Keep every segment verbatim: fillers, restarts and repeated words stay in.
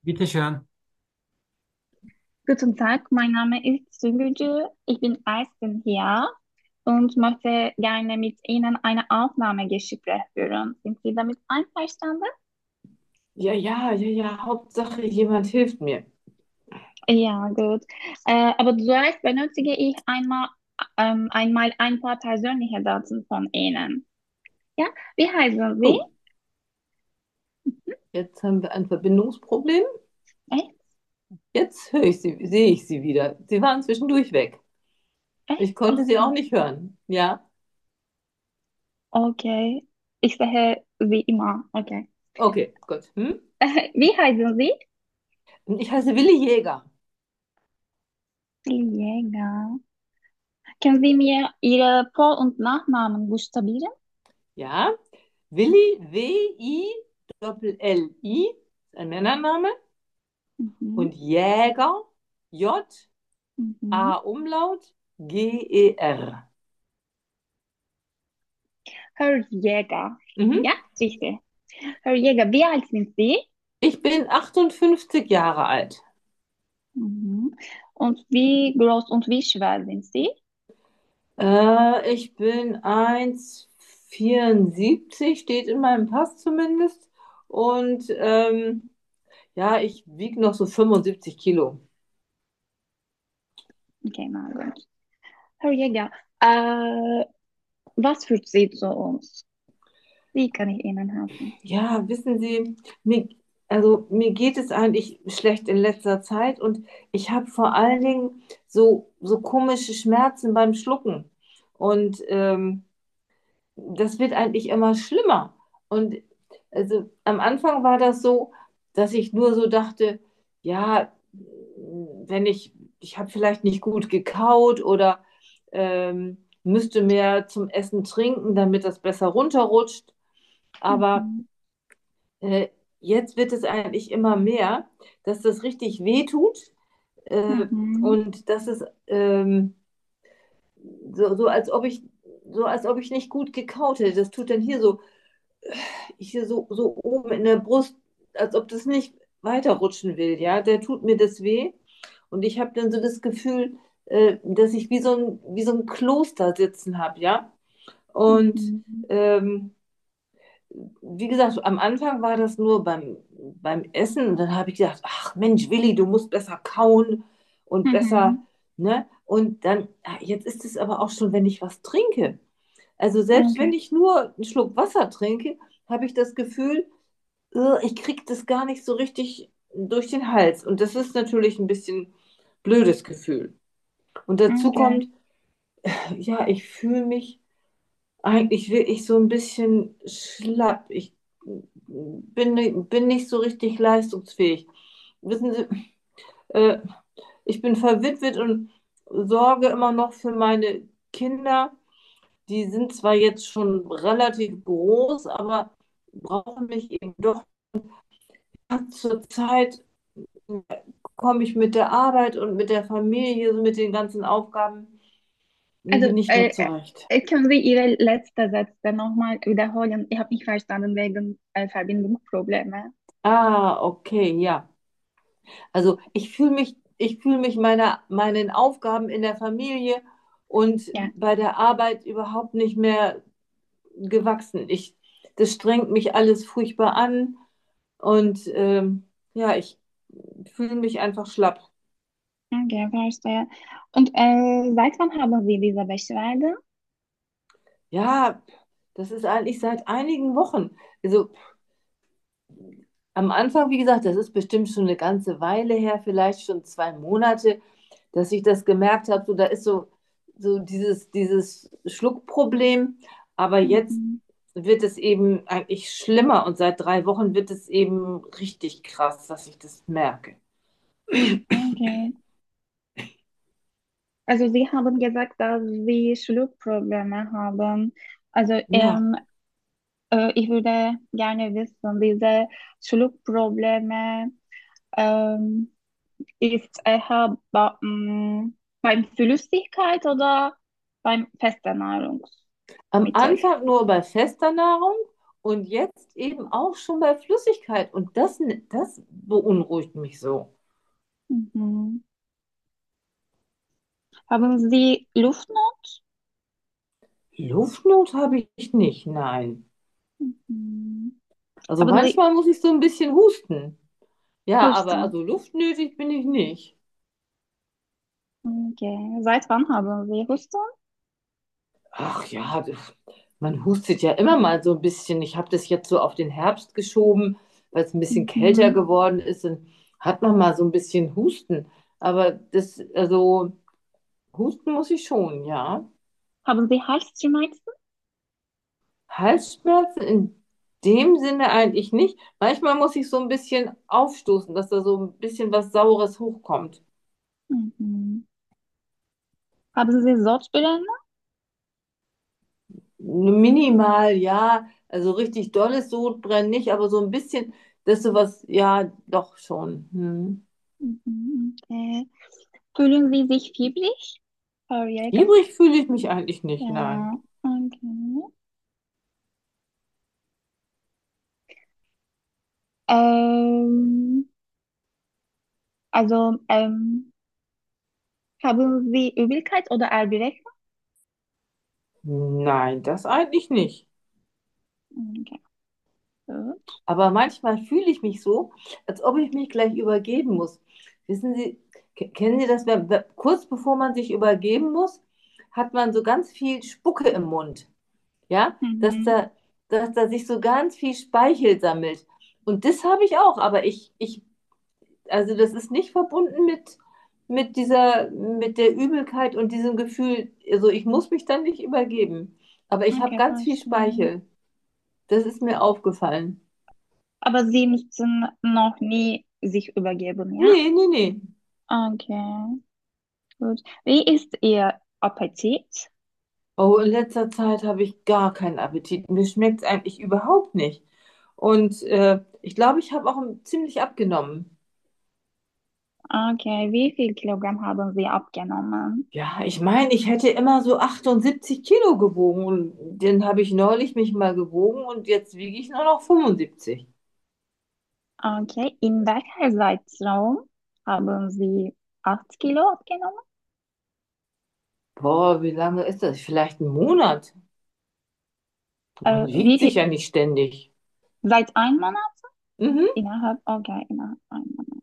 Bitteschön. Guten Tag, mein Name ist Süngücü. Ich bin Erstin hier und möchte gerne mit Ihnen eine Aufnahmegespräch führen. Sind Sie damit einverstanden? Ja, ja, ja, ja, Hauptsache jemand hilft mir. Ja, gut. Äh, aber zuerst benötige ich einmal, ähm, einmal ein paar persönliche Daten von Ihnen. Ja, wie heißen Sie? Oh, jetzt haben wir ein Verbindungsproblem. Echt? Jetzt höre ich Sie, sehe ich Sie wieder. Sie waren zwischendurch weg. Echt? Ich konnte Sie auch Okay. nicht hören. Ja, Okay. Ich sehe Sie immer. Okay. okay, gut. Hm? Wie heißen Sie? Ich heiße Willi Jäger. Jäger. Können Sie mir Ihre Vor- und Nachnamen buchstabieren? Ja, Willi, W-I-L-L-I, ist ein Männername. Mhm. Und Jäger, Mhm. J-A-Umlaut, G-E-R. Herr Jäger. Mhm. Ja, richtig. Herr Jäger, wie alt sind Sie? Ich bin achtundfünfzig Jahre alt. Mhm. Und wie groß und wie schwer sind Sie? Äh, ich bin eins Komma vierundsiebzig, steht in meinem Pass zumindest. Und ähm, ja, ich wiege noch so fünfundsiebzig Kilo. Okay, na gut. Herr Jäger, äh, was führt Sie zu uns? Wie kann ich Ihnen helfen? Ja, wissen Sie, mir, also mir geht es eigentlich schlecht in letzter Zeit und ich habe vor allen Dingen so, so komische Schmerzen beim Schlucken. Und ähm, das wird eigentlich immer schlimmer. Und also am Anfang war das so, dass ich nur so dachte, ja, wenn ich, ich habe vielleicht nicht gut gekaut oder ähm, müsste mehr zum Essen trinken, damit das besser runterrutscht. Aber Mhm. äh, jetzt wird es eigentlich immer mehr, dass das richtig wehtut äh, Mhm. und dass es ähm, so, so als ob ich so als ob ich nicht gut gekaut hätte. Das tut dann hier so hier so, so oben in der Brust, als ob das nicht weiterrutschen will, ja, der tut mir das weh. Und ich habe dann so das Gefühl, äh, dass ich wie so ein, wie so ein Kloster sitzen habe, ja. Und Mhm. ähm, wie gesagt, am Anfang war das nur beim, beim Essen und dann habe ich gedacht, ach Mensch, Willi, du musst besser kauen und besser, Mhm. ne? Und dann, ah, jetzt ist es aber auch schon, wenn ich was trinke. Also selbst wenn Okay. ich nur einen Schluck Wasser trinke, habe ich das Gefühl, äh, ich kriege das gar nicht so richtig durch den Hals. Und das ist natürlich ein bisschen blödes Gefühl. Und dazu Okay. kommt, ja, ich fühle mich eigentlich wirklich so ein bisschen schlapp. Ich bin, ni- bin nicht so richtig leistungsfähig. Wissen Sie, äh, ich bin verwitwet und sorge immer noch für meine Kinder. Die sind zwar jetzt schon relativ groß, aber brauchen mich eben doch. Zurzeit komme ich mit der Arbeit und mit der Familie, so mit den ganzen Aufgaben Also, nicht mehr äh, zurecht. äh, können Sie Ihre letzte Sätze nochmal wiederholen? Ich habe nicht verstanden wegen äh, Verbindungsprobleme. Ah, okay, ja. Also ich fühle mich, ich fühle mich meiner, meinen Aufgaben in der Familie und Ja. bei der Arbeit überhaupt nicht mehr gewachsen. Ich, das strengt mich alles furchtbar an und ähm, ja, ich fühle mich einfach schlapp. Okay, verstehe. Und äh, seit wann haben Sie diese Beschwerde? Ja, das ist eigentlich seit einigen Wochen. Also am Anfang, wie gesagt, das ist bestimmt schon eine ganze Weile her, vielleicht schon zwei Monate, dass ich das gemerkt habe, so da ist so, so dieses, dieses Schluckproblem, aber jetzt Mhm. wird es eben eigentlich schlimmer und seit drei Wochen wird es eben richtig krass, dass ich das merke. Okay. Also Sie haben gesagt, dass Sie Schluckprobleme haben. Also Ja, ähm, äh, ich würde gerne wissen, diese Schluckprobleme ähm, ist eher ba ähm, beim Flüssigkeit oder beim festen am Nahrungsmittel? Anfang nur bei fester Nahrung und jetzt eben auch schon bei Flüssigkeit. Und das, das beunruhigt mich so. Mhm. Haben Sie Luftnot? Luftnot habe ich nicht, nein. Mhm. Also Haben Sie manchmal muss ich so ein bisschen husten. Ja, aber Husten? also luftnötig bin ich nicht. Okay. Seit wann haben Sie Husten? Ach ja, das- man hustet ja immer mal so ein bisschen. Ich habe das jetzt so auf den Herbst geschoben, weil es ein bisschen kälter Mhm. geworden ist. Dann hat man mal so ein bisschen Husten. Aber das, also husten muss ich schon, ja. Haben Sie Halsschmerzen? Halsschmerzen in dem Sinne eigentlich nicht. Manchmal muss ich so ein bisschen aufstoßen, dass da so ein bisschen was Saures hochkommt. Mhm. Haben Sie Sodbrennen? Minimal, ja. Also richtig dolles Sodbrennen nicht, aber so ein bisschen, dass sowas, ja, doch schon. Hm. Mhm. Okay. Fühlen Sie sich fiebrig? Frau Jäger? Fieberig fühle ich mich eigentlich nicht, nein. Ja. Okay. Ähm, also, ähm, haben Sie Übelkeit oder Erbrechen? Nein, das eigentlich nicht. Okay, gut. Aber manchmal fühle ich mich so, als ob ich mich gleich übergeben muss. Wissen Sie, ke- kennen Sie das, wenn, wenn- kurz bevor man sich übergeben muss, hat man so ganz viel Spucke im Mund, ja, dass Mhm. da, dass da sich so ganz viel Speichel sammelt. Und das habe ich auch, aber ich, ich, also das ist nicht verbunden mit, mit dieser, mit der Übelkeit und diesem Gefühl, also ich muss mich dann nicht übergeben. Aber ich habe Okay, ganz viel verstehe. Speichel. Das ist mir aufgefallen. Aber Sie mussten noch nie sich übergeben, ja? Nee, nee, nee. Okay, gut. Wie ist Ihr Appetit? Oh, in letzter Zeit habe ich gar keinen Appetit. Mir schmeckt es eigentlich überhaupt nicht. Und äh, ich glaube, ich habe auch ziemlich abgenommen. Okay, wie viel Kilogramm haben Sie abgenommen? Ja, ich meine, ich hätte immer so achtundsiebzig Kilo gewogen. Und dann habe ich neulich mich mal gewogen und jetzt wiege ich nur noch fünfundsiebzig. Okay, in welcher Zeitraum haben Sie acht Kilo abgenommen? Boah, wie lange ist das? Vielleicht ein Monat. Äh, Man wie wiegt sich viel? ja nicht ständig. Seit einem Monat? Mhm. Innerhalb, okay, innerhalb einem Monat.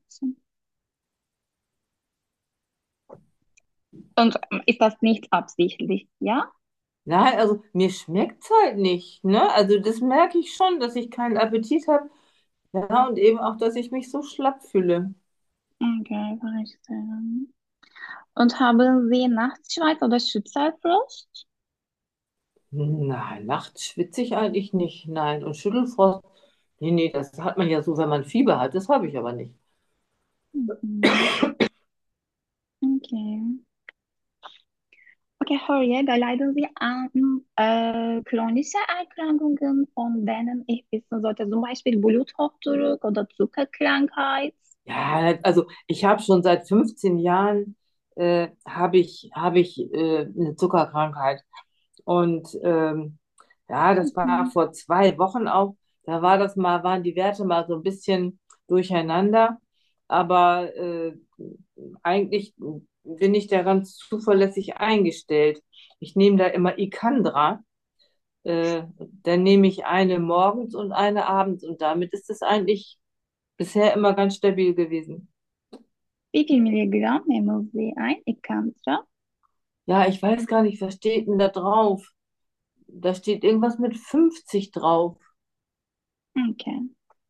Und ähm, ist das nicht absichtlich, ja? Nein, also mir schmeckt es halt nicht, ne? Also das merke ich schon, dass ich keinen Appetit habe. Ja, und eben auch, dass ich mich so schlapp fühle. Okay, verstehe. Und haben Sie Nachtschweiß oder Schüttelfrost? Nein, nachts schwitze ich eigentlich nicht. Nein, und Schüttelfrost, nee, nee, das hat man ja so, wenn man Fieber hat. Das habe ich aber nicht. Mhm. Okay. Okay, Frau Jäger, leiden Sie an äh, chronischen Erkrankungen, von denen ich wissen sollte, zum Beispiel Bluthochdruck oder Zuckerkrankheit? Ja, also ich habe schon seit fünfzehn Jahren äh, habe ich, habe ich äh, eine Zuckerkrankheit. Und ähm, ja, das war Mhm. vor zwei Wochen auch. Da war das mal, waren die Werte mal so ein bisschen durcheinander. Aber äh, eigentlich bin ich da ganz zuverlässig eingestellt. Ich nehme da immer Icandra. Äh, dann nehme ich eine morgens und eine abends. Und damit ist es eigentlich bisher immer ganz stabil gewesen. Wie viel Milligramm nehmen Sie ein? Ich kann es ja. Ja, ich weiß gar nicht, was steht denn da drauf? Da steht irgendwas mit fünfzig drauf. Okay.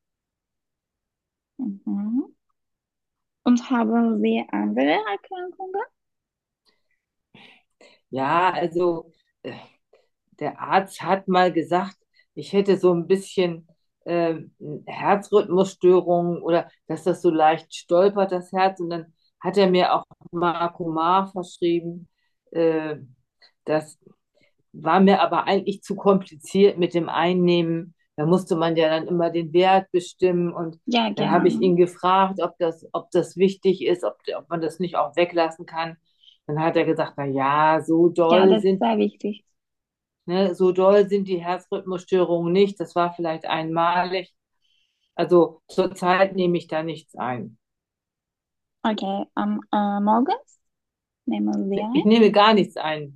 Mhm. Und haben Sie andere Erkrankungen? Ja, also äh, der Arzt hat mal gesagt, ich hätte so ein bisschen ähm, Herzrhythmusstörungen oder dass das so leicht stolpert, das Herz. Und dann hat er mir auch Marcomar verschrieben. Äh, das war mir aber eigentlich zu kompliziert mit dem Einnehmen. Da musste man ja dann immer den Wert bestimmen. Und Ja, dann habe ich genau. ihn gefragt, ob das, ob das wichtig ist, ob, ob man das nicht auch weglassen kann. Dann hat er gesagt, na ja, so Ja, doll das ist sind sehr wichtig. Ne? So doll sind die Herzrhythmusstörungen nicht. Das war vielleicht einmalig. Also zurzeit nehme ich da nichts ein. Okay, am äh, morgens nehmen Sie Ich ein. nehme gar nichts ein.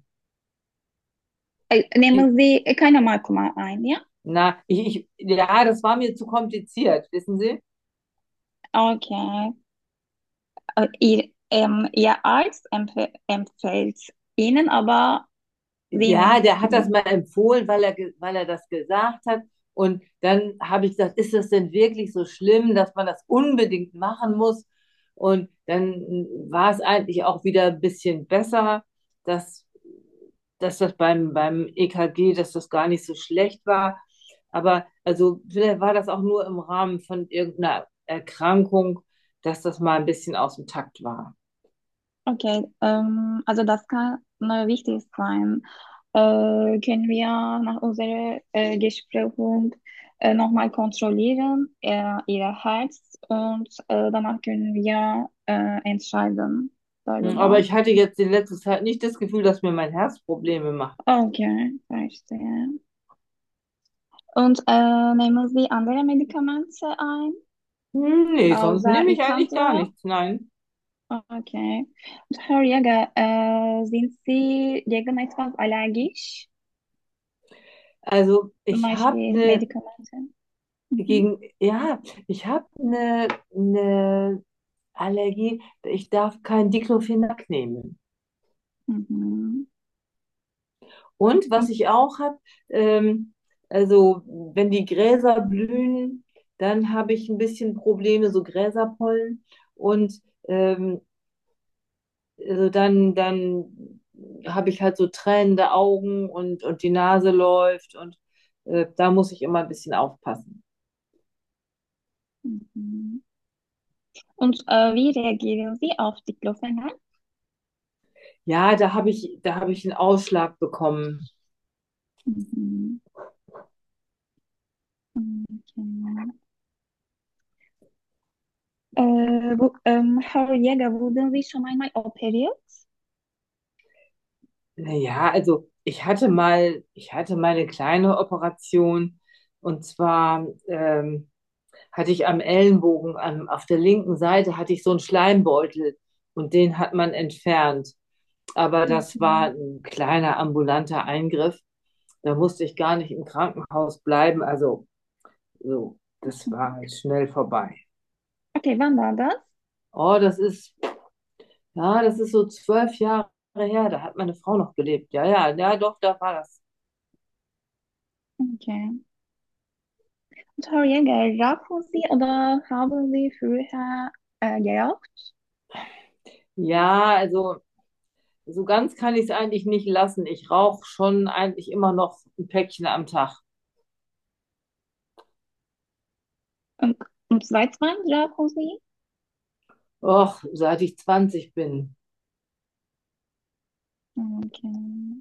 Äh, Ich, nehmen Sie keine Markuma ein, ja? na, ich, ich, ja, das war mir zu kompliziert, wissen Sie? Okay. Äh, ihr, ähm, Ihr Arzt empf empfiehlt Ihnen, aber Sie Ja, nicht. der hat das Mhm. mal empfohlen, weil er, ge- weil er das gesagt hat. Und dann habe ich gesagt, ist das denn wirklich so schlimm, dass man das unbedingt machen muss? Und dann war es eigentlich auch wieder ein bisschen besser, dass, dass das beim, beim E K G, dass das gar nicht so schlecht war. Aber also vielleicht war das auch nur im Rahmen von irgendeiner Erkrankung, dass das mal ein bisschen aus dem Takt war. Okay, ähm, also das kann äh, wichtig sein. Äh, können wir nach unserer äh, Gesprächung äh, nochmal kontrollieren, äh, Ihr Herz, und äh, danach können wir äh, entscheiden Hm, aber darüber. ich hatte jetzt in letzter Zeit nicht das Gefühl, dass mir mein Herz Probleme macht. Okay, verstehe. Und äh, nehmen Sie andere Medikamente ein, Hm, nee, sonst außer nehme ich eigentlich gar Itandro? nichts. Nein. Okay. Und Herr Jäger, äh, sind Sie gegen etwas allergisch? Also Zum ich habe Beispiel eine Medikamente? Mhm. gegen, ja, ich habe eine, eine Allergie. Ich darf kein Diclofenac nehmen. Mhm. Und was Und, ich auch habe, ähm, also wenn die Gräser blühen, dann habe ich ein bisschen Probleme, so Gräserpollen. Und ähm, also dann, dann habe ich halt so tränende Augen und, und die Nase läuft und äh, da muss ich immer ein bisschen aufpassen. mhm. Und äh, wie reagieren Sie auf Diclofenac? Ja, da habe ich, da habe ich einen Ausschlag bekommen. Mhm. Okay. Äh, wo, ähm, Herr Jäger, wurden Sie schon einmal operiert? Naja, also ich hatte mal, ich hatte mal eine kleine Operation und zwar ähm, hatte ich am Ellenbogen, am, auf der linken Seite hatte ich so einen Schleimbeutel und den hat man entfernt. Aber das war Mhm. ein kleiner ambulanter Eingriff. Da musste ich gar nicht im Krankenhaus bleiben. Also so, das Mhm. war schnell vorbei. Okay, wann war das? Oh, das ist, ja, das ist so zwölf Jahre her. Da hat meine Frau noch gelebt. Ja, ja, ja, doch, da war das. Okay. Und Herr Jäger, rauchen Sie oder haben Sie früher äh, geraucht? Ja, also so ganz kann ich es eigentlich nicht lassen. Ich rauche schon eigentlich immer noch ein Päckchen am Tag. Und, und seit wann rauchen Sie? Och, seit ich zwanzig bin. Okay.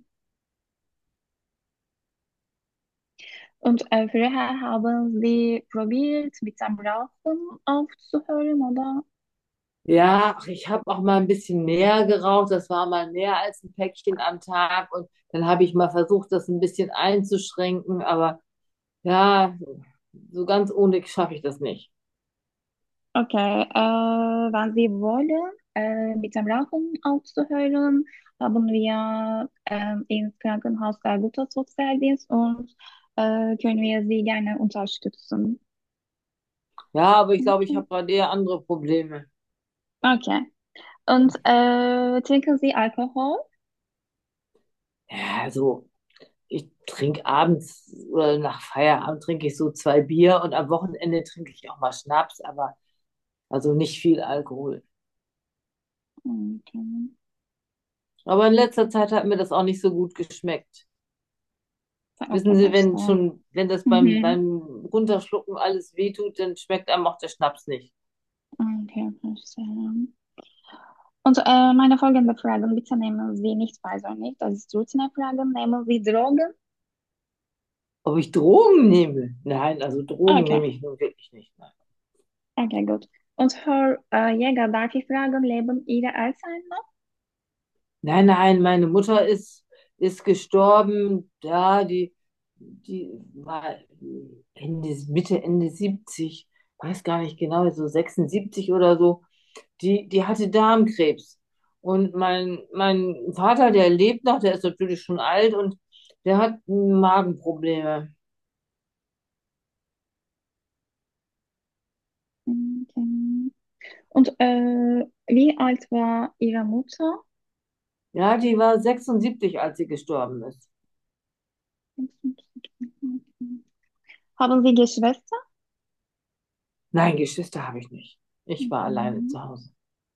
Und äh, früher haben Sie probiert, mit dem Rauchen aufzuhören, oder? Ja, ach, ich habe auch mal ein bisschen mehr geraucht. Das war mal mehr als ein Päckchen am Tag. Und dann habe ich mal versucht, das ein bisschen einzuschränken. Aber ja, so ganz ohne schaffe ich das nicht. Okay, äh, wenn Sie wollen, äh, mit dem Rauchen aufzuhören, haben wir ähm, im Krankenhaus sehr gutes Sozialdienst, und äh, können wir Sie gerne unterstützen. Ja, aber ich glaube, ich Okay. habe gerade eher andere Probleme. Okay. Und äh, trinken Sie Alkohol? Ja, also ich trinke abends oder nach Feierabend trinke ich so zwei Bier und am Wochenende trinke ich auch mal Schnaps, aber also nicht viel Alkohol. Okay. Aber in letzter Zeit hat mir das auch nicht so gut geschmeckt. Wissen Okay, Sie, wenn verstehe. schon, wenn das beim, Mhm. beim Runterschlucken alles wehtut, dann schmeckt einem auch der Schnaps nicht. Okay, verstehe. Und äh, meine folgende Frage, bitte nehmen Sie nicht persönlich, das ist Routinefrage. Nehmen Sie Drogen? Ob ich Drogen nehme? Nein, also Drogen Okay, nehme ich nun wirklich nicht. Nein, okay, gut. Und Herr äh, Jäger, darf ich fragen, leben Ihre Eltern noch? nein, nein, meine Mutter ist, ist gestorben, ja, die, die war Ende, Mitte, Ende siebzig, weiß gar nicht genau, so sechsundsiebzig oder so, die, die hatte Darmkrebs. Und mein, mein Vater, der lebt noch, der ist natürlich schon alt und der hat Magenprobleme. Okay. Und äh, wie alt war Ihre Mutter? Ja, die war sechsundsiebzig, als sie gestorben ist. Haben Sie Geschwister? Nein, Geschwister habe ich nicht. Ich war alleine Mhm. zu Hause.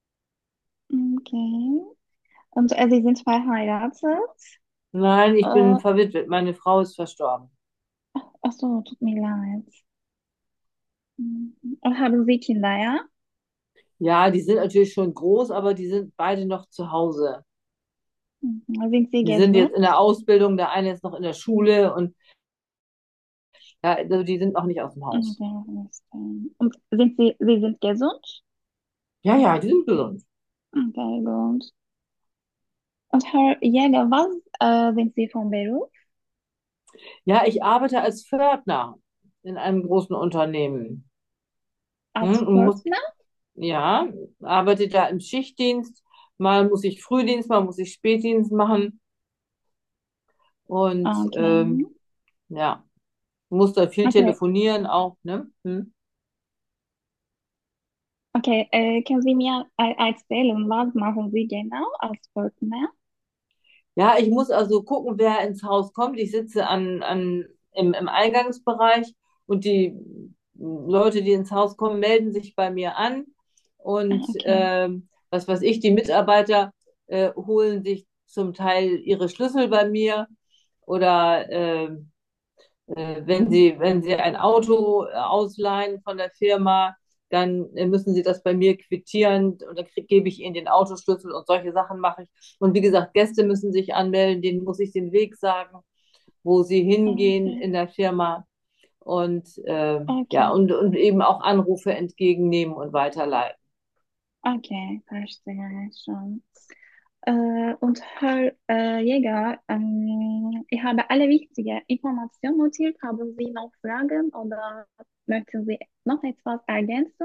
Okay. Und äh, Sie sind verheiratet? Nein, ich bin Äh, verwitwet. Meine Frau ist verstorben. ach so, tut mir leid. Mhm. Und haben Sie Kinder, ja? Ja, die sind natürlich schon groß, aber die sind beide noch zu Hause. Mhm. Sind Sie Die sind gesund? jetzt in der Ausbildung, der eine ist noch in der Schule und ja, also die sind noch nicht aus dem Haus. Okay. Und sind Sie, Sie sind gesund? Ja, ja, die sind gesund. Okay, gut. Und Herr Jäger, was äh, sind Sie vom Beruf? Ja, ich arbeite als Pförtner in einem großen Unternehmen. Als Hm, und muss, Pförtner? ja, arbeite da im Schichtdienst. Mal muss ich Frühdienst, mal muss ich Spätdienst machen und Okay. ähm, ja, muss da viel Okay. telefonieren auch, ne? Hm. Okay, äh, können Sie mir äh, erzählen, was machen Sie genau als Pförtner? Ja, ich muss also gucken, wer ins Haus kommt. Ich sitze an, an, im, im Eingangsbereich und die Leute, die ins Haus kommen, melden sich bei mir an. Ah, Und okay. ähm, was weiß ich, die Mitarbeiter äh, holen sich zum Teil ihre Schlüssel bei mir oder ähm, äh, wenn Sie, wenn Sie ein Auto äh, ausleihen von der Firma, dann äh, müssen Sie das bei mir quittieren und dann krieg, gebe ich Ihnen den Autoschlüssel und solche Sachen mache ich. Und wie gesagt, Gäste müssen sich anmelden, denen muss ich den Weg sagen, wo sie hingehen Okay. in der Firma und äh, ja, Okay. und, und eben auch Anrufe entgegennehmen und weiterleiten. Okay, verstehe schon. Äh, und Herr äh, Jäger, ähm, ich habe alle wichtigen Informationen notiert. Haben Sie noch Fragen oder möchten Sie noch etwas ergänzen?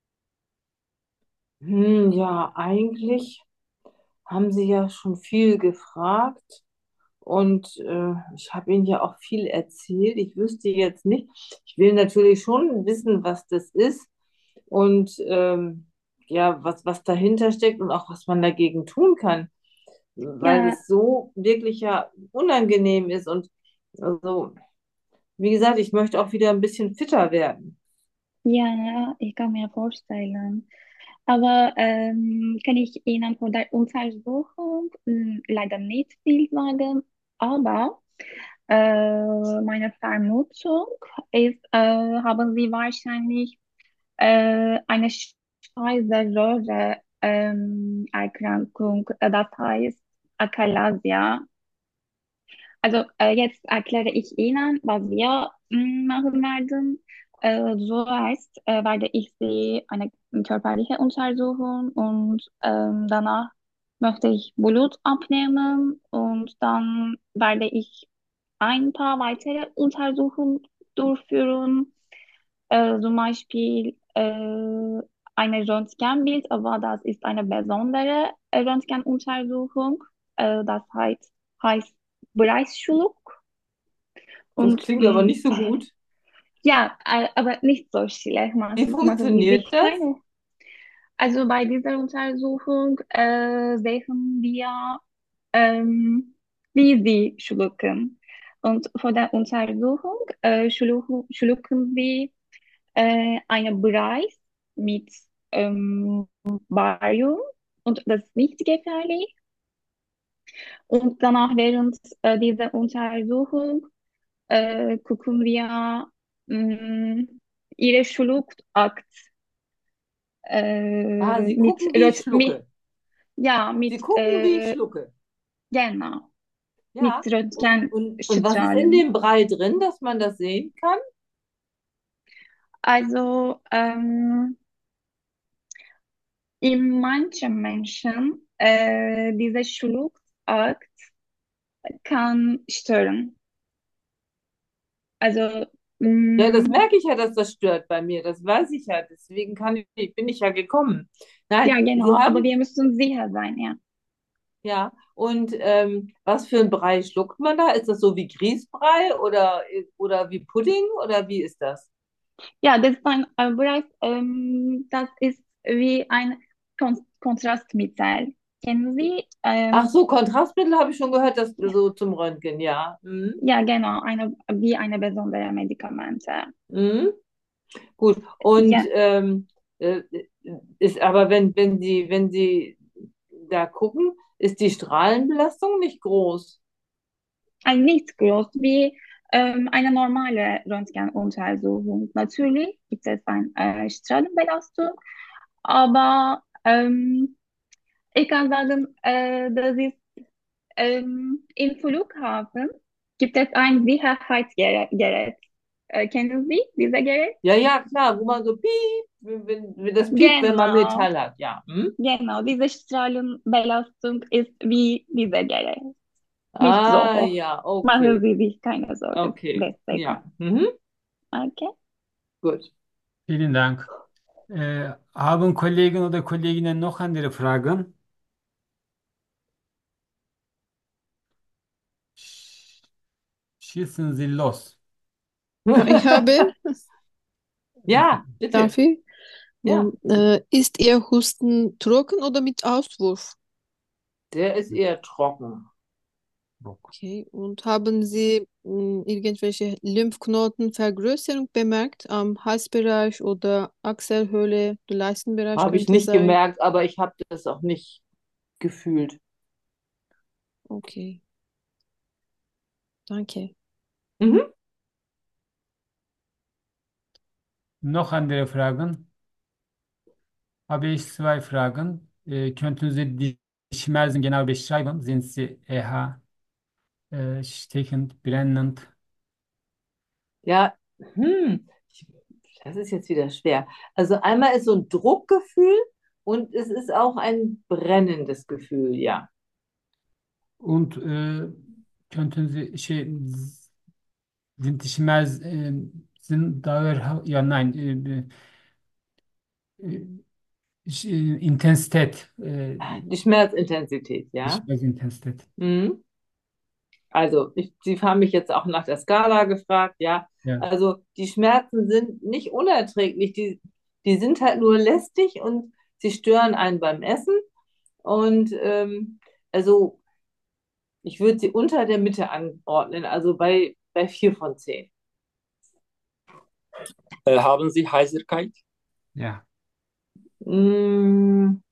Hm, ja, eigentlich haben Sie ja schon viel gefragt. Und äh, ich habe Ihnen ja auch viel erzählt. Ich wüsste jetzt nicht. Ich will natürlich schon wissen, was das ist und ähm, ja, was, was dahinter steckt und auch was man dagegen tun kann, weil Ja, es so wirklich ja unangenehm ist. Und also, wie gesagt, ich möchte auch wieder ein bisschen fitter werden. ja, ich kann mir vorstellen. Aber ähm, kann ich Ihnen von der Untersuchung mh, leider nicht viel sagen. Aber äh, meine Vermutung ist, äh, haben Sie wahrscheinlich äh, eine Speiseröhre ähm, Erkrankung, äh, das heißt Achalasia. Also äh, jetzt erkläre ich Ihnen, was wir mh, machen werden. Äh, so heißt, äh, werde ich Sie eine körperliche Untersuchung und ähm, danach möchte ich Blut abnehmen und dann werde ich ein paar weitere Untersuchungen durchführen, äh, zum Beispiel äh, eine Röntgenbild, aber das ist eine besondere äh, Röntgenuntersuchung. Äh, das heißt, heißt Bereichsschulung. Das Und klingt aber mh, nicht so gut. ja, äh, aber nicht so schlecht. Wie Machen, machen Sie funktioniert sich das? keine. Also bei dieser Untersuchung äh, sehen wir, ähm, wie Sie schlucken. Und vor der Untersuchung äh, schlucken, schlucken Sie äh, einen Bereich mit ähm, Barium und das ist nicht gefährlich. Und danach während äh, dieser Untersuchung äh, gucken wir mh, Ihre Schluckakt Ah, äh, Sie mit, gucken, wie ich Rönt mit, schlucke. ja, Sie mit, gucken, wie ich äh, schlucke. genau, mit Ja. Und, und, und was ist in Röntgenstrahlen. dem Brei drin, dass man das sehen kann? Also ähm, in manchen Menschen äh, dieser Schluckakt kann stören. Also, Ja, das mh, merke ich ja, dass das stört bei mir. Das weiß ich ja. Deswegen kann ich, bin ich ja gekommen. ja, Nein, Sie genau, aber haben, wir müssen sicher sein, ja. ja, und ähm, was für ein Brei schluckt man da? Ist das so wie Grießbrei oder, oder wie Pudding oder wie ist das? Ja, das ist ein äh, Bereich, ähm, das ist wie ein Kon Kontrastmittel. Kennen Sie? Ach Ähm, so, Kontrastmittel habe ich schon gehört, das so zum Röntgen, ja. Mhm. ja, genau, eine, wie eine besondere Medikamente. Mhm. Gut. Und Ja, ähm, äh, ist aber, wenn, wenn Sie, wenn Sie da gucken, ist die Strahlenbelastung nicht groß. ein nicht groß wie ähm, eine normale Röntgenuntersuchung. Natürlich gibt es eine äh, Strahlenbelastung, aber ähm, ich kann sagen, äh, das ist ähm, im Flughafen gibt es ein Sicherheitsgerät. Äh, kennen Sie dieses Gerät? Ja, ja, klar, wo man so piep, wenn, wenn wenn das piept, wenn man Genau, Metall hat, ja. Hm? genau. Diese Strahlenbelastung ist wie dieses Gerät. Nicht so Ah, hoch. ja, Machen okay. Sie sich keine Sorgen. Okay, Deswegen. ja. Mhm. Okay. Gut. Vielen Dank. Äh, haben Kollegen oder Kolleginnen noch andere Fragen? Sch- Schießen Sie los. Ja, ich habe, Ja, darf bitte. ich? Ja, Ähm, äh, ist Ihr Husten trocken oder mit Auswurf? der ist eher trocken. Okay. Und haben Sie mh, irgendwelche Lymphknotenvergrößerung bemerkt am Halsbereich oder Achselhöhle, der Leistenbereich Habe ich könnte nicht sein? gemerkt, aber ich habe das auch nicht gefühlt. Okay, danke. Mhm. Noch andere Fragen? Habe ich zwei Fragen. Äh, könnten Sie die Schmerzen genau beschreiben? Sind sie eher äh, stechend, brennend? Ja, hm. Ich, das ist jetzt wieder schwer. Also einmal ist so ein Druckgefühl und es ist auch ein brennendes Gefühl, ja. Und äh, könnten Sie şey sind die Schmerzen sind dauer ja nein äh, äh, Sch- Intensität äh, Die Schmerzintensität, die ja. Schmerzintensität. Mhm. Also, ich, Sie haben mich jetzt auch nach der Skala gefragt, ja. Ja. Also, die Schmerzen sind nicht unerträglich, die, die sind halt nur lästig und sie stören einen beim Essen. Und ähm, also, ich würde sie unter der Mitte anordnen, also bei, bei vier von zehn. Äh, haben Sie Heiserkeit? Ja. Mm,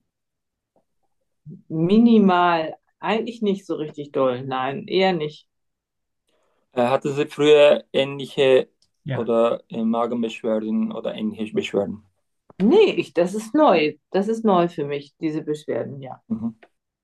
minimal, eigentlich nicht so richtig doll, nein, eher nicht. Äh, hatte Sie früher ähnliche Ja. oder äh, Magenbeschwerden oder ähnliche Beschwerden? Nee, ich, das ist neu. Das ist neu für mich, diese Beschwerden, ja. Mhm.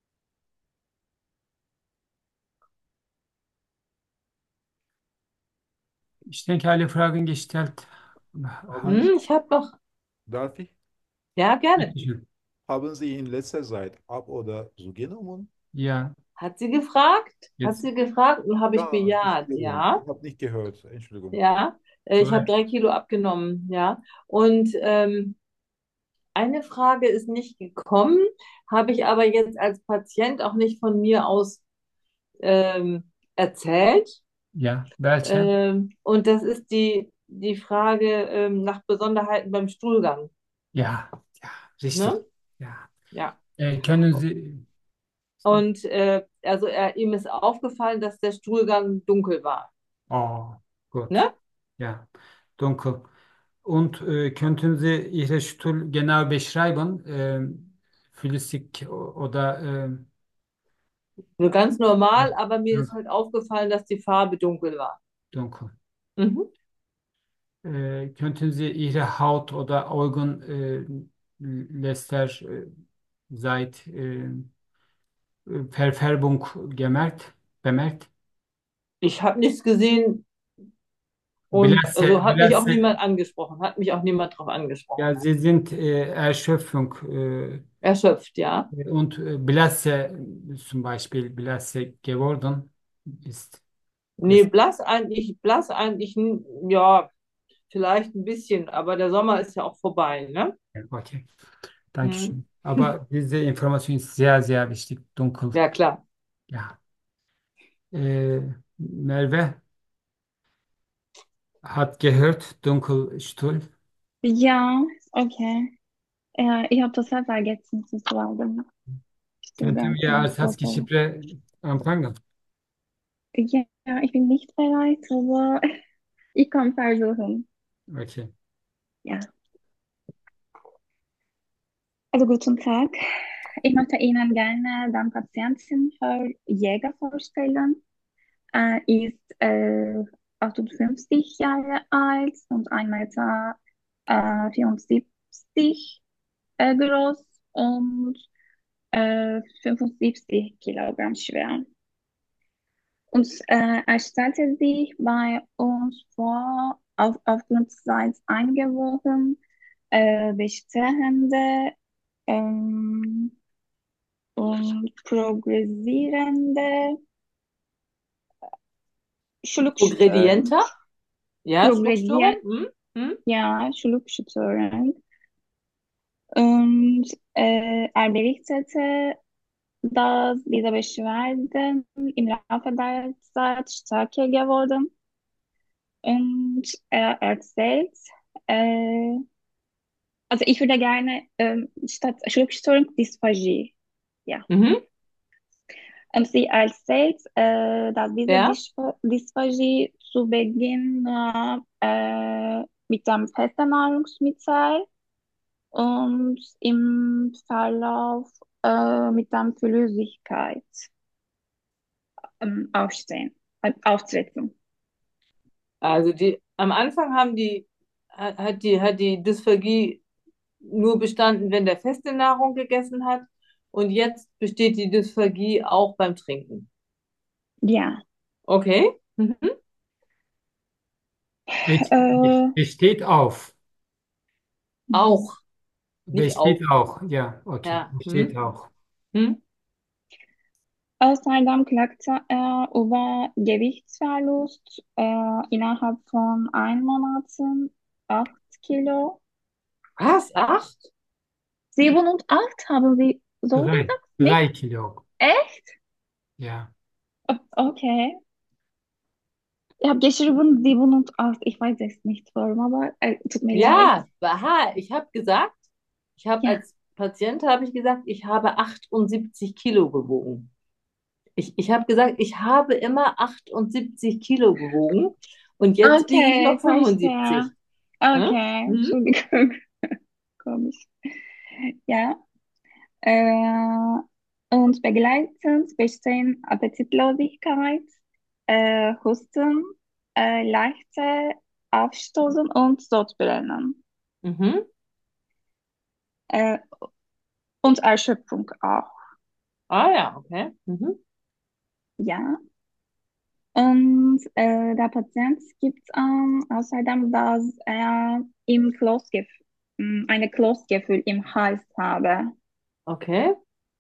Ich denke, alle Fragen gestellt habe. Hm, ich habe noch, Darf ich? ja, gerne. Bitte schön. Haben Sie in letzter Zeit ab oder zugenommen? Ja, Hat sie gefragt? Hat jetzt. sie gefragt und habe ich Ja, bejaht, Entschuldigung. ja. Ich habe nicht gehört. Entschuldigung. Ja. Äh, Ich habe Korrekt. drei Kilo abgenommen, ja. Und ähm, eine Frage ist nicht gekommen, habe ich aber jetzt als Patient auch nicht von mir aus ähm, erzählt. Ja, welche? Ähm, und das ist die, die Frage ähm, nach Besonderheiten beim Stuhlgang. Ja, ja, richtig. Ne? Ja. Ja. Äh, können Sie. Und äh, also er, ihm ist aufgefallen, dass der Stuhlgang dunkel war. Oh, gut. Ne? Ja, dunkel. Und äh, könnten Sie Ihre Stuhl genau beschreiben? Ähm, flüssig o- oder ähm, Nur ganz normal, ja, aber mir ist ganz halt aufgefallen, dass die Farbe dunkel war. dunkel. Mhm. Äh, könnten Sie Ihre Haut oder Augen äh, letzter äh, Zeit äh, Verfärbung gemerkt, bemerkt? Ich habe nichts gesehen, Und Bilhassa, also hat mich auch bilhassa, niemand angesprochen, hat mich auch niemand drauf angesprochen. ja, Sie sind äh, Erschöpfung äh, Erschöpft, ja. und äh, blasse zum Beispiel, blasse geworden ist Nee, es. blass eigentlich, blass eigentlich, n- ja, vielleicht ein bisschen, aber der Sommer ist ja auch vorbei, ne? Ja, okay, Hm. Dankeschön. Aber diese Information ist sehr, sehr wichtig. Dunkel, Ja, klar. ja. Äh, Merve hat gehört, Dunkelstuhl. Ja, okay. Äh, ich habe das halt vergessen zu sagen. Könnten Student wir als Transporter. Hatzgeschichte anfangen? Ja, ich bin nicht bereit, aber ich kann versuchen. Okay. Ja, also guten Tag. Ich möchte Ihnen gerne den Patienten Herr Jäger vorstellen. Er ist äh, achtundfünfzig Jahre alt und ein Meter äh, vierundsiebzig äh, groß und äh, fünfundsiebzig Kilogramm schwer. Und äh, er stellte sich bei uns vor, auf, aufgrund seines Eingewogen äh, bestehende ähm, und progressierende Schluckstörung. Progredienter? Ja, Schluckstörung? Progredier Hm? Hm? ja, Schluckstörung. Und äh, er berichtete, dass diese Beschwerden im Laufe der Zeit stärker geworden. Und er erzählt, äh, also ich würde gerne ähm, statt Schluckstörung Dysphagie. Ja. Mhm. Und sie erzählt, äh, dass diese Ja. Dysph Dysphagie zu Beginn nur äh, mit dem festen Nahrungsmittel und im Verlauf äh, mit der Flüssigkeit ähm, aufstehen, äh, auftreten. Also die, am Anfang haben die, hat hat die, hat die Dysphagie nur bestanden, wenn der feste Nahrung gegessen hat. Und jetzt besteht die Dysphagie auch beim Trinken. Ja. Okay. Mhm. Es Äh, es steht auf. Auch, Es nicht steht auf. auch. Ja, okay. Ja. Es steht Mhm. auch. Mhm. Außerdem klagte er über Gewichtsverlust äh, innerhalb von ein Monaten, acht Kilo. Was? Acht? Sieben und acht haben Sie so Drei. gesagt? Nicht? Drei Kilo. Echt? Ja. O- Okay. Ich habe geschrieben sieben und acht. Ich weiß es nicht warum, aber äh, tut mir leid. Ja, aha, ich habe gesagt, ich habe Ja. als Patient habe ich gesagt, ich habe achtundsiebzig Kilo gewogen. Ich, ich habe gesagt, ich habe immer achtundsiebzig Kilo gewogen und jetzt wiege ich Okay, noch verstehe. fünfundsiebzig. Ne? Okay, Mhm. Entschuldigung. Komisch. Ja. Äh, und begleitend bestehen Appetitlosigkeit, äh, Husten, äh, leichte Aufstoßen und Sodbrennen. Mhm. Äh, und Erschöpfung auch. Ah ja, okay. Mhm. Ja. Und äh, der Patient gibt an, außerdem, dass er im Kloßgef mh, eine Kloßgefühl im Hals habe. Okay.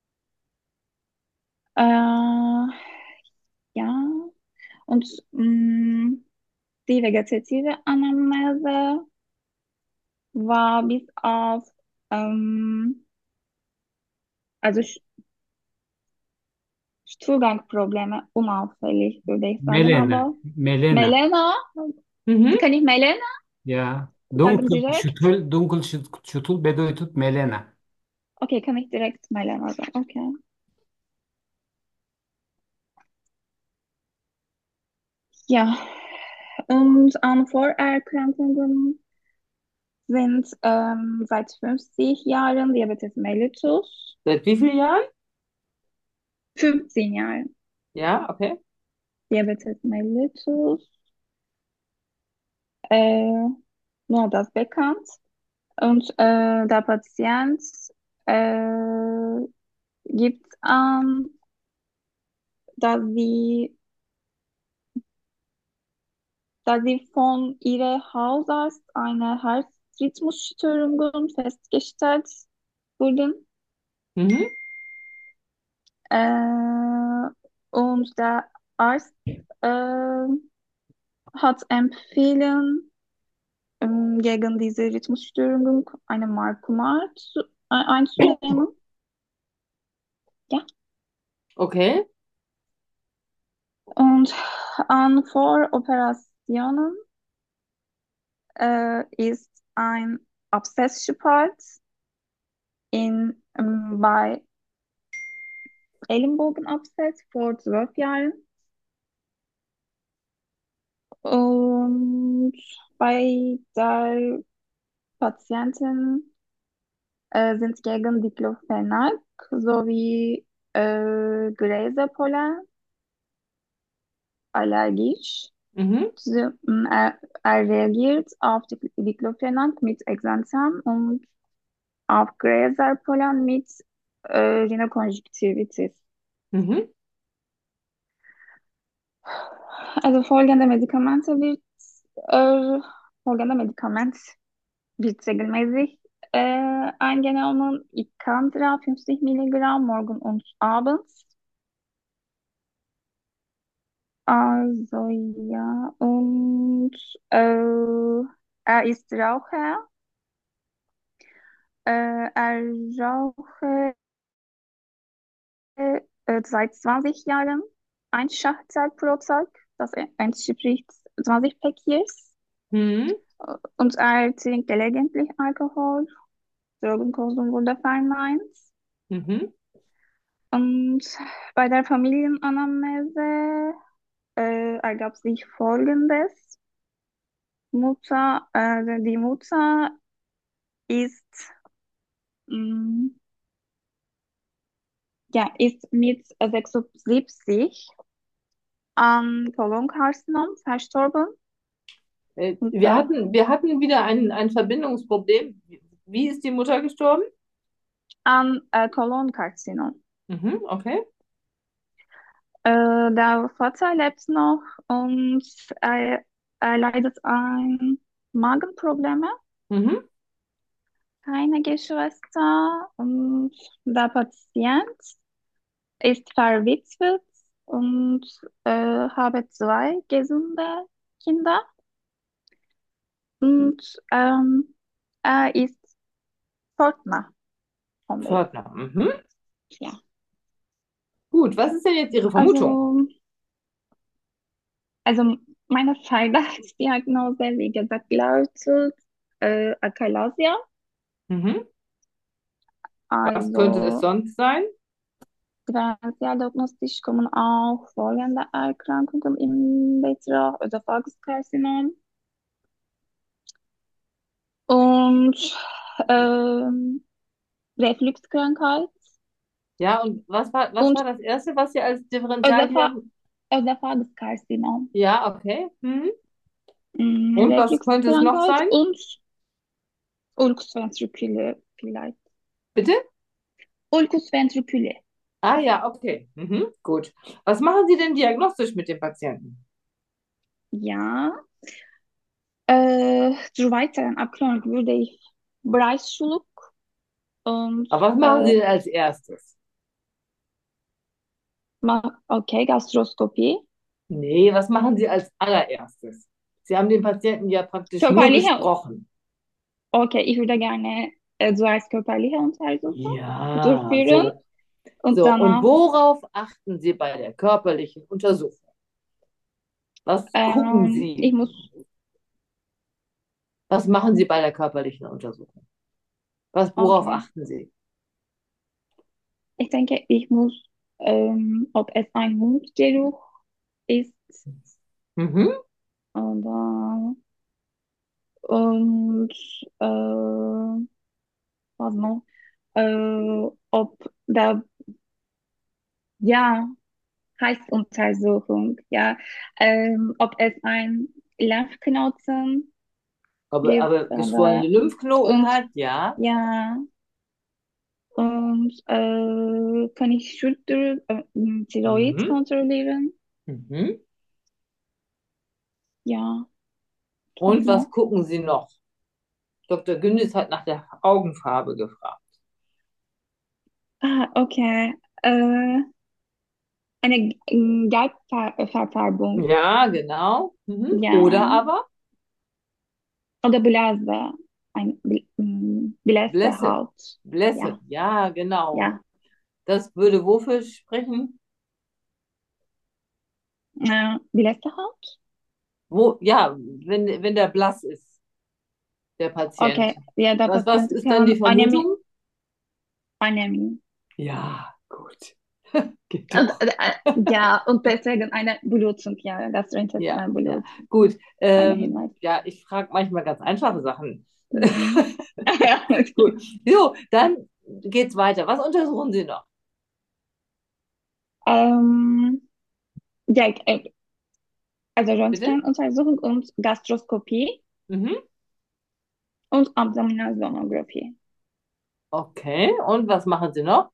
Äh, ja. Und mh, die vegetative Anamnese war bis auf ähm, also Sch- Stuhlgangprobleme unauffällig, würde ich sagen. Melena. Aber Melena. Melena, Mhm. kann ich Melena Ja. sagen Dunkel, direkt? şutul, dunkel, şut- şutul bedeutet Melena. Okay, kann ich direkt Melena sagen? Okay. Ja, und an Vorerkrankungen sind ähm, seit fünfzig Jahren Diabetes mellitus, Seit wie vielen Jahren? fünfzehn Jahren Ja, okay. Diabetes mellitus, äh, nur das bekannt. Und äh, der Patient äh, gibt an, dass sie, da sie von ihrem Hausarzt eine Herzrhythmusstörungen festgestellt wurden. Mhm. Äh, und der Arzt äh, hat empfehlen, ähm, gegen diese Rhythmusstörungen eine Markumar zu, äh, einzunehmen. Ja. Okay. Und an Voroperationen äh, ist ein Abszesspalt in, ähm, bei Ellenbogenabszess vor zwölf Jahren. Und bei der Patienten äh, sind gegen Diclofenac sowie äh, Gräserpollen allergisch. Mhm. Sie, ähm, er, er reagiert auf die Diclofenac mit Exanthem und auf Gräserpollen mit äh, Rhinokonjunktivitis. Mhm. Also folgende Medikamente wird, äh, folgende Medikament wird regelmäßig äh, eingenommen. Icandra fünfzig Milligramm morgen und abends. Also ja, und äh, er ist Raucher. Äh, er rauche äh, seit zwanzig Jahren ein Schachtel pro Tag. Das entspricht zwanzig Päckchen. Mhm. Und er trinkt gelegentlich Alkohol. Drogenkonsum wurde verneint. Mhm. Und bei der Familienanamnese äh, ergab sich Folgendes. Mutter, äh, die Mutter ist, mh, ja, ist mit sechsundsiebzig an Kolonkarzinom verstorben. Äh, Und Wir da hatten, wir hatten wieder ein, ein Verbindungsproblem. Wie ist die Mutter gestorben? an äh, Kolonkarzinom. Mhm. Okay. Äh, der Vater lebt noch und er, er leidet an Magenprobleme. Mhm. Keine Geschwister und der Patient ist verwitwet und äh, habe zwei gesunde Kinder und ähm, er ist Pförtner vom Leben. Pförtner. Mhm. Ja. Gut, was ist denn jetzt Ihre Vermutung? Also, also meine Verdachtsdiagnose, wie gesagt, lautet äh, Achalasia. Mhm. Was könnte es Also sonst sein? differenzialdiagnostisch kommen auch folgende Erkrankungen in Betracht, Ösophagus-Karzinom und ähm, Refluxkrankheit Ja, und was war, was und war das Erste, was Sie als Ösopha Differentialdiagnose? Ösophagus-Karzinom, Ja, okay. Mhm. mm, Und was könnte es noch Refluxkrankheit sein? und Ulcus ventriculi vielleicht. Bitte? Ulcus ventriculi. Ah ja, okay. Mhm. Gut. Was machen Sie denn diagnostisch mit dem Patienten? Ja, äh, zur weiteren Abklärung würde ich Breißschuluk und Aber was machen Sie äh, denn als erstes? ma- okay, Gastroskopie. Nee, was machen Sie als allererstes? Sie haben den Patienten ja praktisch nur Körperliche, gesprochen. okay, ich würde gerne äh, zuerst körperliche Untersuchung Ja, durchführen so. und So, und danach worauf achten Sie bei der körperlichen Untersuchung? Was gucken ähm, ich Sie? muss, Was machen Sie bei der körperlichen Untersuchung? Was, worauf okay, achten Sie? ich denke, ich muss, ähm, ob es ein Mundgeruch ist Mhm. oder und äh, was noch, äh, ob der, ja, Heißuntersuchung, ja, ähm, ob es ein Lymphknoten Aber, gibt aber geschwollene oder Lymphknoten und hat, ja. ja, und äh, kann ich Schulter, äh, Thyroid Mhm. kontrollieren? Mhm. Ja. Und Okay. was gucken Sie noch? Doktor Gündis hat nach der Augenfarbe gefragt. Ah, okay. Äh, eine G- Gelbverfärbung. Ja, genau. Mhm. Oder Ja. aber Oder Blase. Ein Bl- m, blässe Blässe. Haut. Blässe. Ja, Ja, genau. ja. Das würde wofür sprechen? Äh, blässe Haut? Wo, ja, wenn, wenn der blass ist, der Patient. Okay. Ja, der Was, was Patient ist dann die kann Anämie. Vermutung? Anämie. Ja, gut. Geht Und, doch. äh, äh, ja, und deswegen eine Blutung, ja, Ja, gastrointestinale ja. Blutung. Gut. Kleiner Ähm, Hinweis. ja, ich frage manchmal ganz einfache Sachen. Mhm. Ja, okay. Gut. So, dann geht's weiter. Was untersuchen Sie noch? Ähm, ja, äh, also Bitte? Röntgenuntersuchung und Gastroskopie Mhm. und Abdominalsonographie. Okay. Und was machen Sie noch?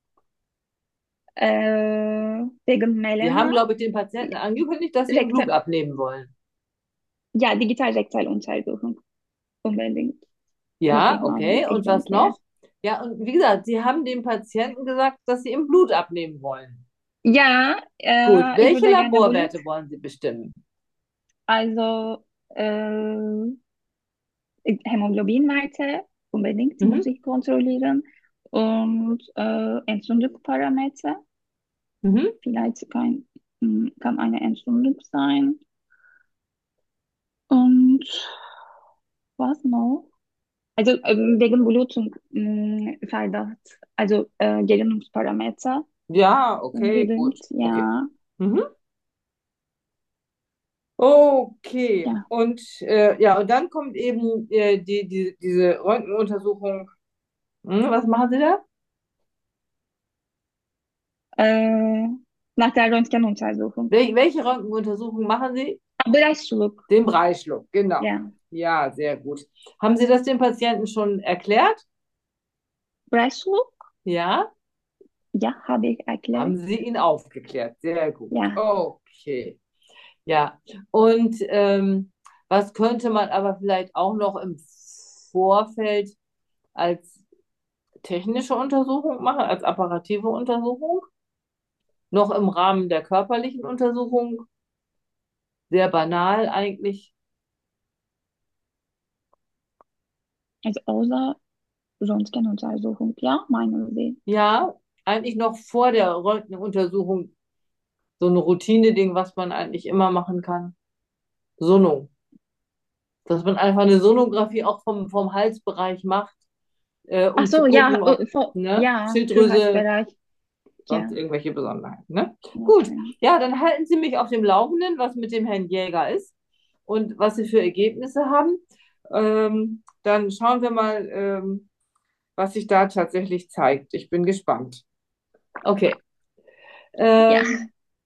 Äh, wegen Sie haben, Melanoma, glaube ich, den Patienten angekündigt, dass Sie ihm Blut Rektal, abnehmen wollen. ja, Digitalrektaluntersuchung unbedingt, muss Ja, ich machen, okay. ich Und was denke. noch? Ja, und wie gesagt, Sie haben dem Patienten gesagt, dass Sie ihm Blut abnehmen wollen. Ja, Gut. äh, ich Welche würde gerne Blut, Laborwerte wollen Sie bestimmen? also äh, Hämoglobinwerte unbedingt muss Mhm. ich kontrollieren und äh, Entzündungsparameter, Mhm. vielleicht kann, mh, kann eine Entzündung sein und was noch? Also ähm, wegen Blutung mh, Verdacht, also äh, Gerinnungsparameter Ja, okay, gut. unbedingt, Okay. ja, Mhm. Okay. ja. Und äh, ja, und dann kommt eben äh, die, die, diese Röntgenuntersuchung. Hm, was machen Sie da? Äh, nach der Röntgenuntersuchung. Wel welche Röntgenuntersuchung machen Sie? Bereichsschluck, Den Breischluck, genau. ja. Ja, sehr gut. Haben Sie das dem Patienten schon erklärt? Bereichsschluck, Ja? ja, habe ich erklärt, Haben Sie ihn aufgeklärt? Sehr gut. ja. Okay. Ja. Und ähm, was könnte man aber vielleicht auch noch im Vorfeld als technische Untersuchung machen, als apparative Untersuchung? Noch im Rahmen der körperlichen Untersuchung? Sehr banal eigentlich. Also außer Röntgenuntersuchung, ja, meinen Sie. Ja, eigentlich noch vor der Röntgenuntersuchung so ein Routine-Ding, was man eigentlich immer machen kann. Sono. Dass man einfach eine Sonographie auch vom, vom Halsbereich macht, äh, Ach um zu so, ja, gucken, ob äh, vor, ne, ja, für Schilddrüse, Halsbereich, sonst ja, irgendwelche Besonderheiten. Ne? Gut, okay. ja, dann halten Sie mich auf dem Laufenden, was mit dem Herrn Jäger ist und was Sie für Ergebnisse haben. Ähm, dann schauen wir mal, ähm, was sich da tatsächlich zeigt. Ich bin gespannt. Okay. Ja. Ähm,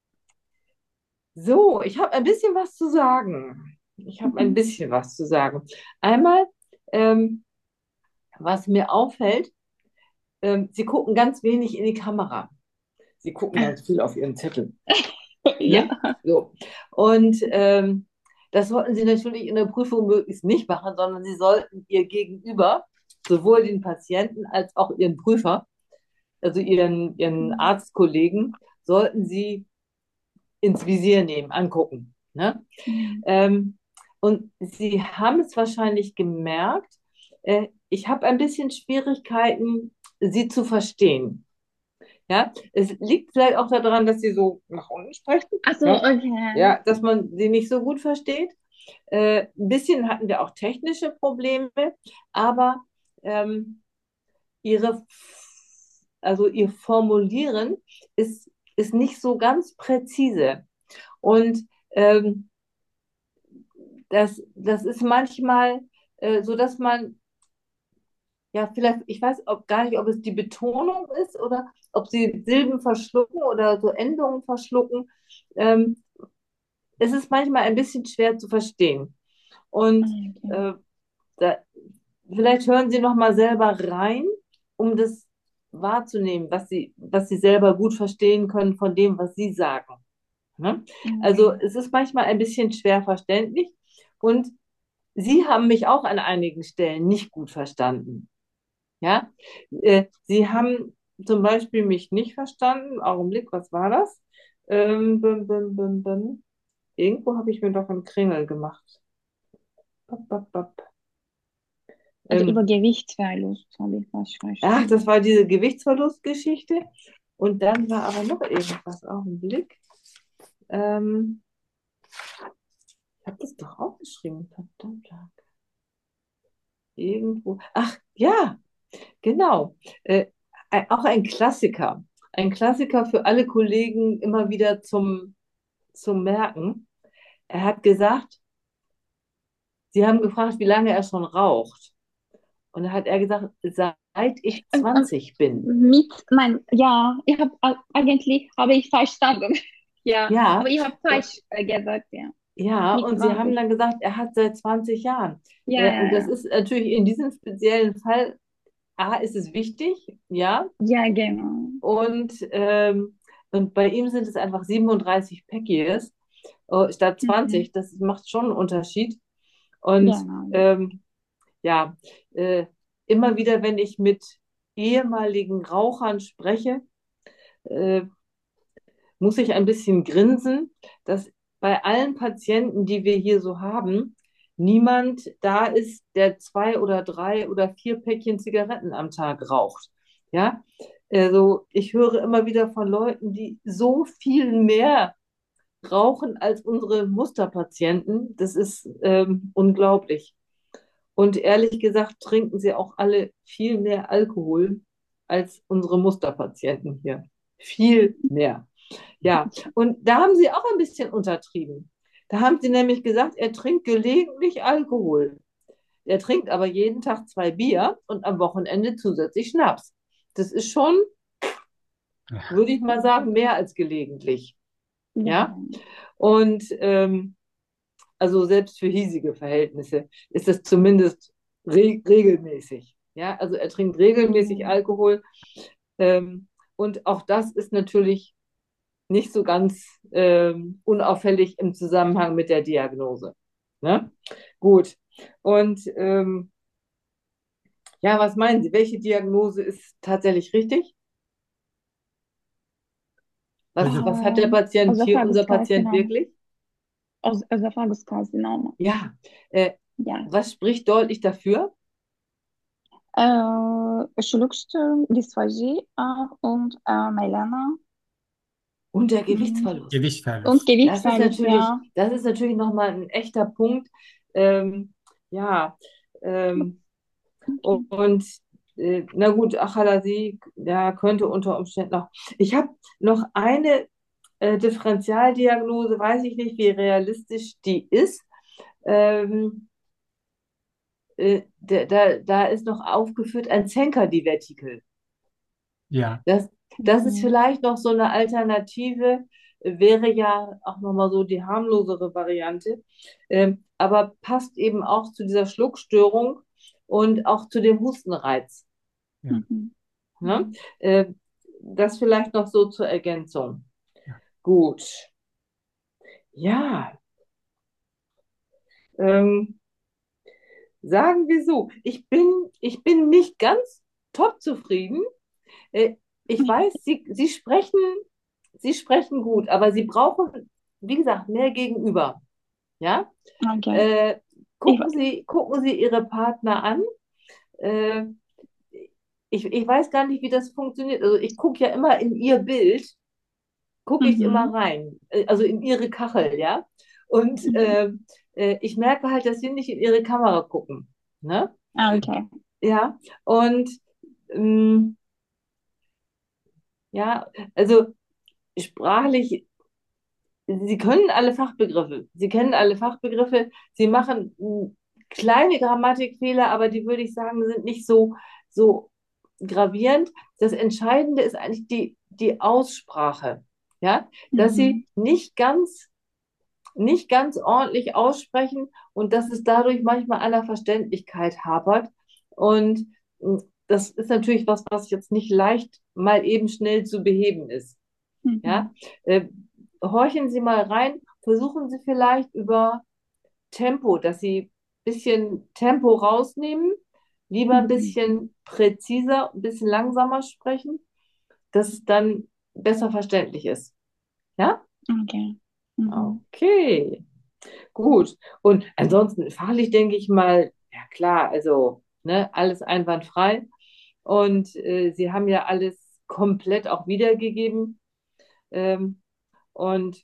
so, ich habe ein bisschen was zu sagen. Ich habe ein Mhm. bisschen was zu sagen. Einmal, ähm, was mir auffällt, ähm, Sie gucken ganz wenig in die Kamera. Sie gucken ganz viel auf Ihren Zettel. Ja. Ne? So. Und ähm, das sollten Sie natürlich in der Prüfung möglichst nicht machen, sondern Sie sollten Ihr Gegenüber, sowohl den Patienten als auch Ihren Prüfer, also Ihren, Ihren Mhm. Arztkollegen, sollten Sie ins Visier nehmen, angucken. Ne? Mhm. Ähm, und Sie haben es wahrscheinlich gemerkt, äh, ich habe ein bisschen Schwierigkeiten, Sie zu verstehen. Ja, es liegt vielleicht auch daran, dass Sie so nach unten sprechen. Ach so, Ne? okay. Ja, dass man Sie nicht so gut versteht. Äh, ein bisschen hatten wir auch technische Probleme, aber ähm, Ihre, also Ihr Formulieren ist, ist nicht so ganz präzise. Und ähm, das, das ist manchmal äh, so, dass man, ja, vielleicht, ich weiß ob, gar nicht, ob es die Betonung ist oder ob sie Silben verschlucken oder so Endungen verschlucken. Ähm, es ist manchmal ein bisschen schwer zu verstehen. Und Okay. äh, da, vielleicht hören Sie noch mal selber rein, um das wahrzunehmen, was Sie, was Sie selber gut verstehen können von dem, was Sie sagen. Ne? Also Okay. es ist manchmal ein bisschen schwer verständlich und Sie haben mich auch an einigen Stellen nicht gut verstanden. Ja, äh, Sie haben zum Beispiel mich nicht verstanden. Augenblick, was war das? Ähm, bim, bim, bim, bim. Irgendwo habe ich mir doch einen Kringel gemacht. Bap, bap, bap. Also über Ähm, Gewichtsverlust habe ich was ach, verstanden. das war diese Gewichtsverlustgeschichte. Und dann war aber noch irgendwas. Augenblick. Ähm, ich habe das doch aufgeschrieben. Verdammt. Irgendwo. Ach, ja, genau. Äh, ein- auch ein Klassiker. Ein Klassiker für alle Kollegen immer wieder zum, zum Merken. Er hat gesagt, Sie haben gefragt, wie lange er schon raucht. Und da hat er gesagt, seit ich Ähm, ähm, zwanzig bin. mit, nein, ja, ich habe eigentlich habe ich verstanden. Ja, aber Ja, ich habe und, falsch äh, gesagt, ja. ja, Mit und Sie haben zwanzig. dann gesagt, er hat seit zwanzig Jahren. Ja, Äh, ja, und das ja. ist natürlich in diesem speziellen Fall, A, ist es wichtig, ja, Ja, genau. und, ähm, und bei ihm sind es einfach siebenunddreißig Packies äh, statt Mhm. zwanzig. Das macht schon einen Unterschied. Und Genau, ja. ähm, ja, äh, immer wieder, wenn ich mit ehemaligen Rauchern spreche, äh, muss ich ein bisschen grinsen, dass bei allen Patienten, die wir hier so haben, niemand da ist, der zwei oder drei oder vier Päckchen Zigaretten am Tag raucht. Ja, also ich höre immer wieder von Leuten, die so viel mehr rauchen als unsere Musterpatienten. Das ist ähm, unglaublich. Und ehrlich gesagt trinken sie auch alle viel mehr Alkohol als unsere Musterpatienten hier. Viel mehr. Ja, und da haben sie auch ein bisschen untertrieben. Da haben sie nämlich gesagt, er trinkt gelegentlich Alkohol. Er trinkt aber jeden Tag zwei Bier und am Wochenende zusätzlich Schnaps. Das ist schon, Ja. würde ich mal sagen, mehr als gelegentlich. Ja, Ja, und ähm, also selbst für hiesige Verhältnisse ist das zumindest re regelmäßig. Ja, also er trinkt regelmäßig ja. Alkohol. Ähm, und auch das ist natürlich nicht so ganz ähm, unauffällig im Zusammenhang mit der Diagnose. Ne? Gut. Und ähm, ja, was meinen Sie? Welche Diagnose ist tatsächlich richtig? Was, Also, was hat der Ähm, Patient hier, unser Patient Ösophagus-Karzinom. wirklich? Os- Ösophagus-Karzinom. Ja. Äh, Ja. was spricht deutlich dafür? Äh, Schluckstörung, Dysphagie äh, und äh, Melena. Und der Mhm. Gewichtsverlust. Und Gewichtsverlust. Das ist Gewichtsverlust, natürlich, ja. das ist natürlich nochmal ein echter Punkt. Ähm, ja, ähm, Okay. und äh, na gut, Achalasie, ja, könnte unter Umständen noch. Ich habe noch eine äh, Differentialdiagnose, weiß ich nicht, wie realistisch die ist. Ähm, äh, da, da, da ist noch aufgeführt ein Zenker-Divertikel. Ja. Das, das ist Mhm. vielleicht noch so eine Alternative, äh, wäre ja auch nochmal so die harmlosere Variante, ähm, aber passt eben auch zu dieser Schluckstörung und auch zu dem Hustenreiz. Ja. Mhm. Ne? Mhm. Äh, das vielleicht noch so zur Ergänzung. Ja. Gut. Ja, ähm, sagen wir so, ich bin, ich bin nicht ganz top zufrieden. Äh, ich weiß, Sie, Sie sprechen, Sie sprechen gut, aber Sie brauchen, wie gesagt, mehr Gegenüber. Ja? Okay. Äh, Ich, gucken Sie, gucken Sie Ihre Partner an. Äh, ich, ich weiß gar nicht, wie das funktioniert. Also ich gucke ja immer in Ihr Bild, gucke ich immer mhm. rein, äh, also in Ihre Kachel, ja. Und Mhm. äh, äh, ich merke halt, dass Sie nicht in Ihre Kamera gucken. Ne? Ah, okay. Ja, und ähm, ja, also sprachlich, Sie können alle Fachbegriffe. Sie kennen alle Fachbegriffe. Sie machen mh, kleine Grammatikfehler, aber die würde ich sagen, sind nicht so, so gravierend. Das Entscheidende ist eigentlich die, die Aussprache. Ja, dass Mhm. Sie nicht ganz, nicht ganz ordentlich aussprechen und dass es dadurch manchmal an der Verständlichkeit hapert. Und mh, das ist natürlich was, was jetzt nicht leicht mal eben schnell zu beheben ist. Ja, Mhm. äh, horchen Sie mal rein, versuchen Sie vielleicht über Tempo, dass Sie bisschen Tempo rausnehmen, lieber ein Mhm. bisschen präziser, ein bisschen langsamer sprechen, dass es dann besser verständlich ist. Ja? Okay. Mhm. Okay, gut. Und ansonsten fachlich denke ich mal, ja klar, also ne, alles einwandfrei. Und äh, Sie haben ja alles komplett auch wiedergegeben. Ähm, und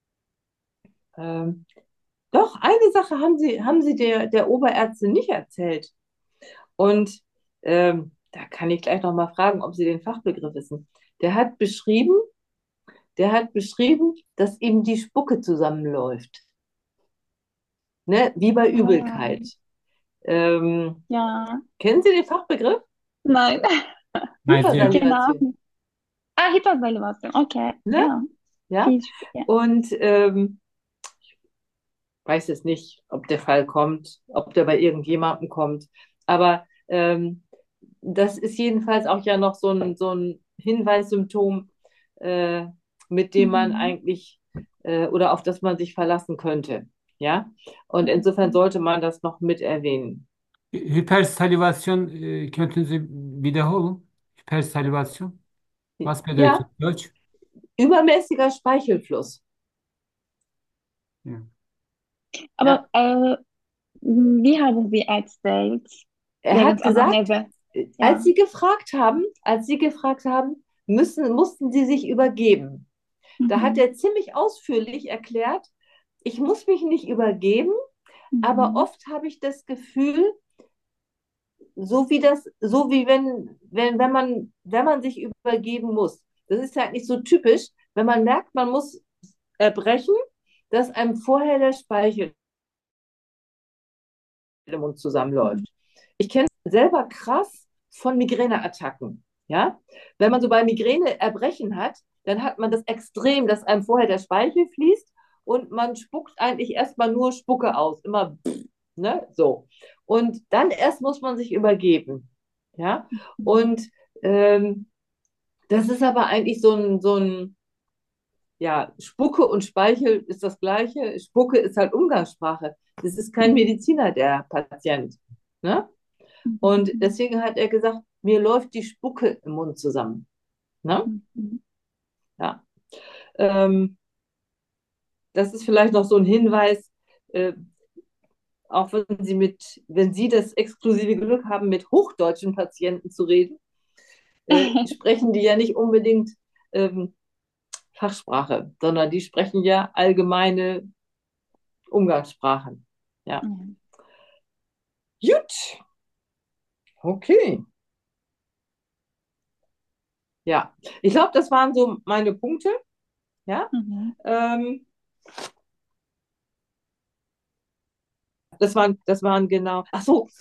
ähm, doch, eine Sache haben Sie, haben Sie der, der Oberärztin nicht erzählt. Und ähm, da kann ich gleich noch mal fragen, ob Sie den Fachbegriff wissen. Der hat beschrieben, der hat beschrieben, dass ihm die Spucke zusammenläuft, ne? Wie bei Ah, Übelkeit. Ähm, ja, kennen Sie den Fachbegriff? nein, Nein, sehr gut. genau. Hypersalivation, Ah, Hypersalivation, okay, ne? ja, Ja. viel, ja. Und ähm, weiß jetzt nicht, ob der Fall kommt, ob der bei irgendjemandem kommt. Aber ähm, das ist jedenfalls auch ja noch so ein, so ein Hinweissymptom, äh, mit dem man Mhm. eigentlich äh, oder auf das man sich verlassen könnte. Ja, und insofern Mhm. sollte man das noch mit erwähnen. Hypersalivasyon e, könnten Sie wiederholen? Hypersalivasyon. Was bedeutet Ja, Deutsch? übermäßiger Speichelfluss. Ja. Aber Ja, äh, wie haben Sie erzählt, er hat während gesagt, Anamnese? äh, als Ja. sie gefragt haben, als sie gefragt haben, müssen, mussten sie sich übergeben. Da hat Mhm. er ziemlich ausführlich erklärt, ich muss mich nicht übergeben, aber Mhm. oft habe ich das Gefühl, so wie das, so wie wenn, wenn, wenn man, wenn man sich übergeben muss. Das ist ja eigentlich so typisch, wenn man merkt, man muss erbrechen, dass einem vorher der Speichel im Mund Mhm. zusammenläuft. Ich kenne es selber krass von Migräneattacken. Ja? Wenn man so bei Migräne Erbrechen hat, dann hat man das extrem, dass einem vorher der Speichel fließt und man spuckt eigentlich erstmal nur Spucke aus. Immer, pff, ne? So. Und dann erst muss man sich übergeben. Ja? Mhm. Und ähm, das ist aber eigentlich so ein, so ein, ja, Spucke und Speichel ist das Gleiche. Spucke ist halt Umgangssprache. Das ist kein Mhm. Mediziner, der Patient. Ne? Und Mhm. deswegen hat er gesagt, mir läuft die Spucke im Mund zusammen. Ne? Mhm. Ja. Ähm, das ist vielleicht noch so ein Hinweis, äh, auch wenn Sie mit, wenn Sie das exklusive Glück haben, mit hochdeutschen Patienten zu reden, äh, sprechen die ja nicht unbedingt ähm, Fachsprache, sondern die sprechen ja allgemeine Umgangssprachen. Ja. Mhm. Gut, okay. Ja, ich glaube, das waren so meine Punkte. Ja. Mhm. Ähm, das waren, das waren genau. Ach so,